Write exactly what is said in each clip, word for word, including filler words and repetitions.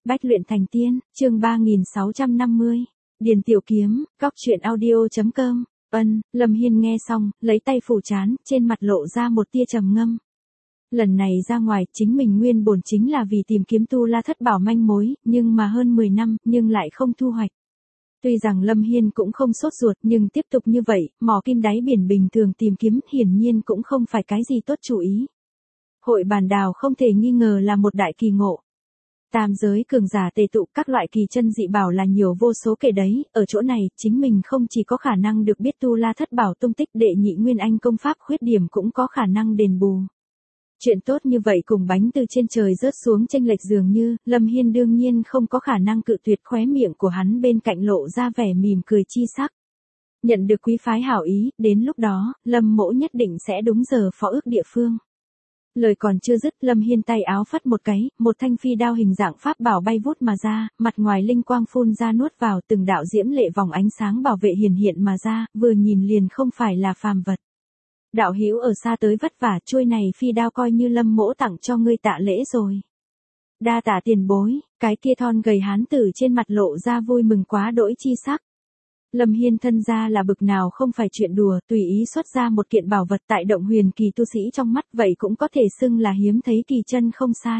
Bách luyện thành tiên, chương ba nghìn sáu trăm năm mươi. Điền Tiểu Kiếm, góc truyện audio chấm com. Ân, Lâm Hiên nghe xong, lấy tay phủ trán, trên mặt lộ ra một tia trầm ngâm. Lần này ra ngoài, chính mình nguyên bổn chính là vì tìm kiếm Tu La Thất Bảo manh mối, nhưng mà hơn mười năm, nhưng lại không thu hoạch. Tuy rằng Lâm Hiên cũng không sốt ruột, nhưng tiếp tục như vậy, mỏ kim đáy biển bình thường tìm kiếm hiển nhiên cũng không phải cái gì tốt chủ ý. Hội bàn đào không thể nghi ngờ là một đại kỳ ngộ. Tam giới cường giả tề tụ, các loại kỳ chân dị bảo là nhiều vô số kể đấy, ở chỗ này, chính mình không chỉ có khả năng được biết Tu La Thất Bảo tung tích, đệ nhị nguyên anh công pháp khuyết điểm cũng có khả năng đền bù. Chuyện tốt như vậy cùng bánh từ trên trời rớt xuống chênh lệch dường như, Lâm Hiên đương nhiên không có khả năng cự tuyệt, khóe miệng của hắn bên cạnh lộ ra vẻ mỉm cười chi sắc. Nhận được quý phái hảo ý, đến lúc đó, Lâm mỗ nhất định sẽ đúng giờ phó ước địa phương. Lời còn chưa dứt, Lâm Hiên tay áo phất một cái, một thanh phi đao hình dạng pháp bảo bay vút mà ra, mặt ngoài linh quang phun ra nuốt vào, từng đạo diễm lệ vòng ánh sáng bảo vệ hiển hiện mà ra, vừa nhìn liền không phải là phàm vật. Đạo hữu ở xa tới vất vả, chuôi này phi đao coi như Lâm mỗ tặng cho ngươi tạ lễ rồi. Đa tạ tiền bối, cái kia thon gầy hán tử trên mặt lộ ra vui mừng quá đỗi chi sắc. Lâm Hiên thân ra là bực nào không phải chuyện đùa, tùy ý xuất ra một kiện bảo vật tại động huyền kỳ tu sĩ trong mắt, vậy cũng có thể xưng là hiếm thấy kỳ chân không sai.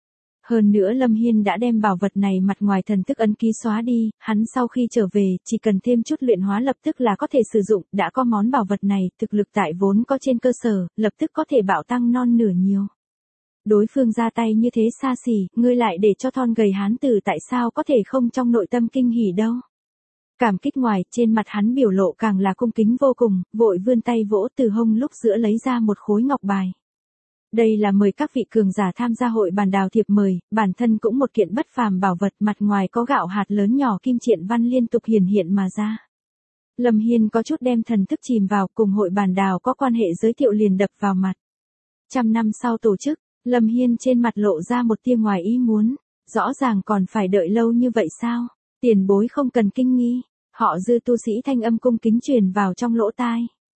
Hơn nữa Lâm Hiên đã đem bảo vật này mặt ngoài thần thức ấn ký xóa đi, hắn sau khi trở về, chỉ cần thêm chút luyện hóa lập tức là có thể sử dụng, đã có món bảo vật này, thực lực tại vốn có trên cơ sở, lập tức có thể bạo tăng non nửa nhiều. Đối phương ra tay như thế xa xỉ, ngươi lại để cho thon gầy hán tử tại sao có thể không trong nội tâm kinh hỉ đâu. Cảm kích ngoài, trên mặt hắn biểu lộ càng là cung kính vô cùng, vội vươn tay vỗ từ hông lúc giữa lấy ra một khối ngọc bài. Đây là mời các vị cường giả tham gia hội bàn đào thiệp mời, bản thân cũng một kiện bất phàm bảo vật, mặt ngoài có gạo hạt lớn nhỏ kim triện văn liên tục hiển hiện mà ra. Lâm Hiên có chút đem thần thức chìm vào, cùng hội bàn đào có quan hệ giới thiệu liền đập vào mặt. Trăm năm sau tổ chức, Lâm Hiên trên mặt lộ ra một tia ngoài ý muốn, rõ ràng còn phải đợi lâu như vậy sao? Tiền bối không cần kinh nghi. Họ Dư tu sĩ thanh âm cung kính truyền vào trong lỗ tai.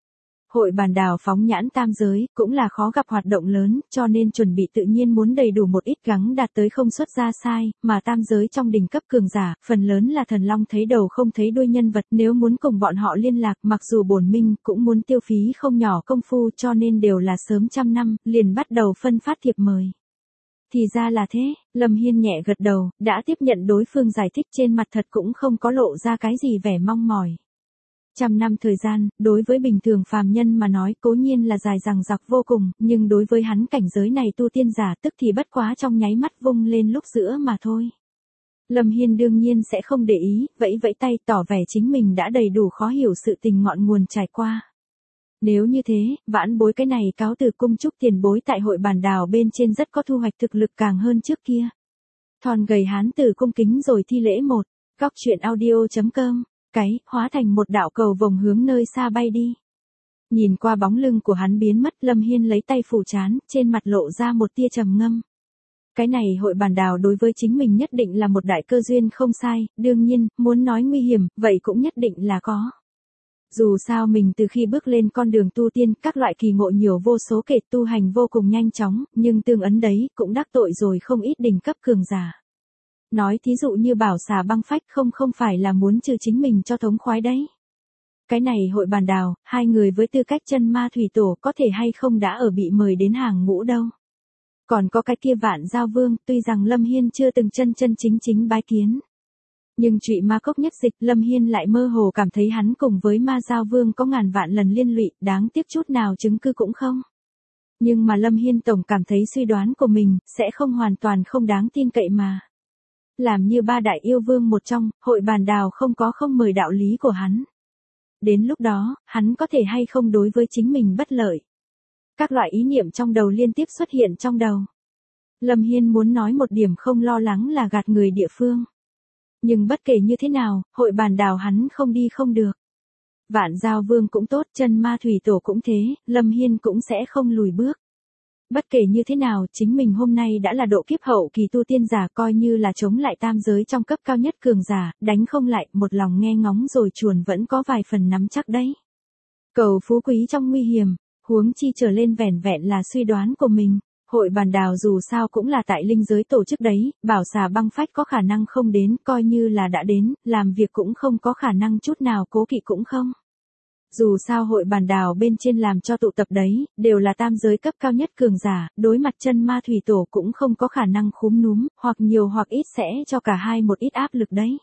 Hội bàn đào phóng nhãn tam giới, cũng là khó gặp hoạt động lớn, cho nên chuẩn bị tự nhiên muốn đầy đủ một ít gắng đạt tới không xuất ra sai, mà tam giới trong đỉnh cấp cường giả, phần lớn là thần long thấy đầu không thấy đuôi nhân vật, nếu muốn cùng bọn họ liên lạc, mặc dù bổn minh cũng muốn tiêu phí không nhỏ công phu, cho nên đều là sớm trăm năm, liền bắt đầu phân phát thiệp mời. Thì ra là thế, Lâm Hiên nhẹ gật đầu, đã tiếp nhận đối phương giải thích, trên mặt thật cũng không có lộ ra cái gì vẻ mong mỏi. Trăm năm thời gian, đối với bình thường phàm nhân mà nói cố nhiên là dài dằng dặc vô cùng, nhưng đối với hắn cảnh giới này tu tiên giả tức thì bất quá trong nháy mắt vung lên lúc giữa mà thôi. Lâm Hiên đương nhiên sẽ không để ý, vẫy vẫy tay tỏ vẻ chính mình đã đầy đủ khó hiểu sự tình ngọn nguồn trải qua. Nếu như thế, vãn bối cái này cáo từ cung chúc tiền bối tại hội bàn đào bên trên rất có thu hoạch, thực lực càng hơn trước kia. Thon gầy hán tử cung kính rồi thi lễ một, góc truyện audio chấm com, cái, hóa thành một đạo cầu vồng hướng nơi xa bay đi. Nhìn qua bóng lưng của hắn biến mất, Lâm Hiên lấy tay phủ trán, trên mặt lộ ra một tia trầm ngâm. Cái này hội bàn đào đối với chính mình nhất định là một đại cơ duyên không sai, đương nhiên, muốn nói nguy hiểm, vậy cũng nhất định là có. Dù sao mình từ khi bước lên con đường tu tiên, các loại kỳ ngộ nhiều vô số kể, tu hành vô cùng nhanh chóng, nhưng tương ấn đấy, cũng đắc tội rồi không ít đỉnh cấp cường giả. Nói thí dụ như bảo xà băng phách không không phải là muốn trừ chính mình cho thống khoái đấy. Cái này hội bàn đào, hai người với tư cách chân ma thủy tổ có thể hay không đã ở bị mời đến hàng ngũ đâu. Còn có cái kia Vạn Giao Vương, tuy rằng Lâm Hiên chưa từng chân chân chính chính bái kiến. Nhưng Trụy Ma Cốc nhất dịch, Lâm Hiên lại mơ hồ cảm thấy hắn cùng với Ma Giao Vương có ngàn vạn lần liên lụy, đáng tiếc chút nào chứng cứ cũng không. Nhưng mà Lâm Hiên tổng cảm thấy suy đoán của mình, sẽ không hoàn toàn không đáng tin cậy mà. Làm như ba đại yêu vương một trong, hội bàn đào không có không mời đạo lý của hắn. Đến lúc đó, hắn có thể hay không đối với chính mình bất lợi. Các loại ý niệm trong đầu liên tiếp xuất hiện trong đầu. Lâm Hiên muốn nói một điểm không lo lắng là gạt người địa phương. Nhưng bất kể như thế nào, hội bàn đào hắn không đi không được. Vạn Giao Vương cũng tốt, chân ma thủy tổ cũng thế, Lâm Hiên cũng sẽ không lùi bước. Bất kể như thế nào, chính mình hôm nay đã là độ kiếp hậu kỳ tu tiên giả, coi như là chống lại tam giới trong cấp cao nhất cường giả, đánh không lại, một lòng nghe ngóng rồi chuồn vẫn có vài phần nắm chắc đấy. Cầu phú quý trong nguy hiểm, huống chi trở lên vẻn vẹn là suy đoán của mình. Hội bàn đào dù sao cũng là tại linh giới tổ chức đấy, bảo xà băng phách có khả năng không đến, coi như là đã đến, làm việc cũng không có khả năng chút nào cố kỵ cũng không. Dù sao hội bàn đào bên trên làm cho tụ tập đấy, đều là tam giới cấp cao nhất cường giả, đối mặt chân ma thủy tổ cũng không có khả năng khúm núm, hoặc nhiều hoặc ít sẽ cho cả hai một ít áp lực đấy.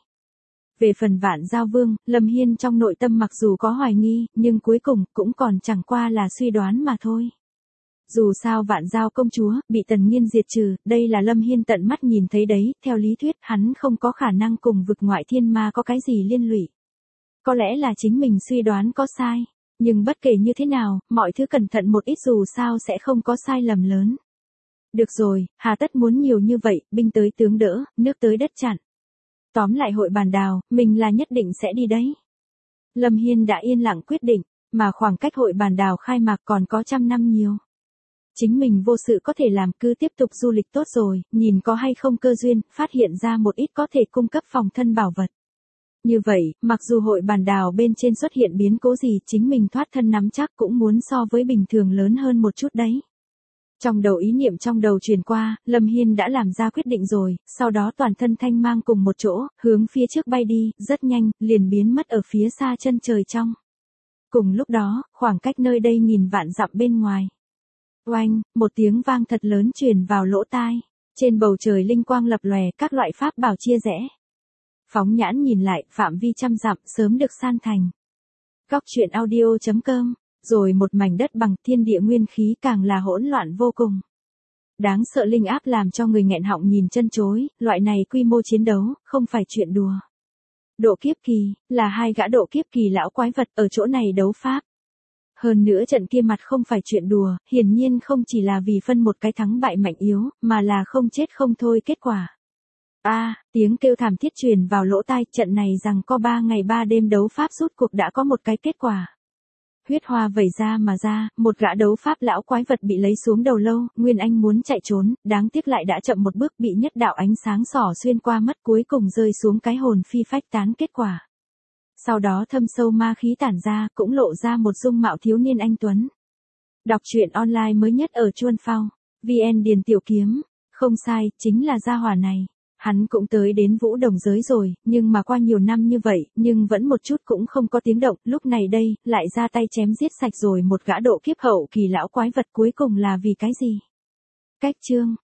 Về phần Vạn Giao Vương, Lâm Hiên trong nội tâm mặc dù có hoài nghi, nhưng cuối cùng cũng còn chẳng qua là suy đoán mà thôi. Dù sao Vạn Giao công chúa, bị Tần Nghiên diệt trừ, đây là Lâm Hiên tận mắt nhìn thấy đấy, theo lý thuyết hắn không có khả năng cùng vực ngoại thiên ma có cái gì liên lụy. Có lẽ là chính mình suy đoán có sai, nhưng bất kể như thế nào, mọi thứ cẩn thận một ít dù sao sẽ không có sai lầm lớn. Được rồi, hà tất muốn nhiều như vậy, binh tới tướng đỡ, nước tới đất chặn. Tóm lại hội bàn đào, mình là nhất định sẽ đi đấy. Lâm Hiên đã yên lặng quyết định, mà khoảng cách hội bàn đào khai mạc còn có trăm năm nhiều. Chính mình vô sự có thể làm, cứ tiếp tục du lịch tốt rồi, nhìn có hay không cơ duyên, phát hiện ra một ít có thể cung cấp phòng thân bảo vật. Như vậy, mặc dù hội bàn đào bên trên xuất hiện biến cố gì, chính mình thoát thân nắm chắc cũng muốn so với bình thường lớn hơn một chút đấy. Trong đầu ý niệm trong đầu truyền qua, Lâm Hiên đã làm ra quyết định rồi, sau đó toàn thân thanh mang cùng một chỗ, hướng phía trước bay đi, rất nhanh, liền biến mất ở phía xa chân trời trong. Cùng lúc đó, khoảng cách nơi đây nghìn vạn dặm bên ngoài. Oanh, một tiếng vang thật lớn truyền vào lỗ tai. Trên bầu trời linh quang lập lòe, các loại pháp bảo chia rẽ. Phóng nhãn nhìn lại, phạm vi trăm dặm sớm được san thành. Góc truyện audio chấm com, rồi một mảnh đất bằng, thiên địa nguyên khí càng là hỗn loạn vô cùng. Đáng sợ linh áp làm cho người nghẹn họng nhìn chân chối, loại này quy mô chiến đấu, không phải chuyện đùa. Độ kiếp kỳ, là hai gã độ kiếp kỳ lão quái vật ở chỗ này đấu pháp. Hơn nữa trận kia mặt không phải chuyện đùa, hiển nhiên không chỉ là vì phân một cái thắng bại mạnh yếu, mà là không chết không thôi kết quả. A, à, tiếng kêu thảm thiết truyền vào lỗ tai, trận này rằng có ba ngày ba đêm đấu pháp rút cuộc đã có một cái kết quả. Huyết hoa vẩy ra mà ra, một gã đấu pháp lão quái vật bị lấy xuống đầu lâu, Nguyên Anh muốn chạy trốn, đáng tiếc lại đã chậm một bước, bị nhất đạo ánh sáng xỏ xuyên qua mất, cuối cùng rơi xuống cái hồn phi phách tán kết quả. Sau đó thâm sâu ma khí tản ra, cũng lộ ra một dung mạo thiếu niên anh tuấn. Đọc truyện online mới nhất ở Chuan Phao, vê en Điền Tiểu Kiếm, không sai, chính là gia hỏa này. Hắn cũng tới đến Vũ Đồng giới rồi, nhưng mà qua nhiều năm như vậy, nhưng vẫn một chút cũng không có tiếng động, lúc này đây, lại ra tay chém giết sạch rồi một gã độ kiếp hậu kỳ lão quái vật, cuối cùng là vì cái gì? Cách chương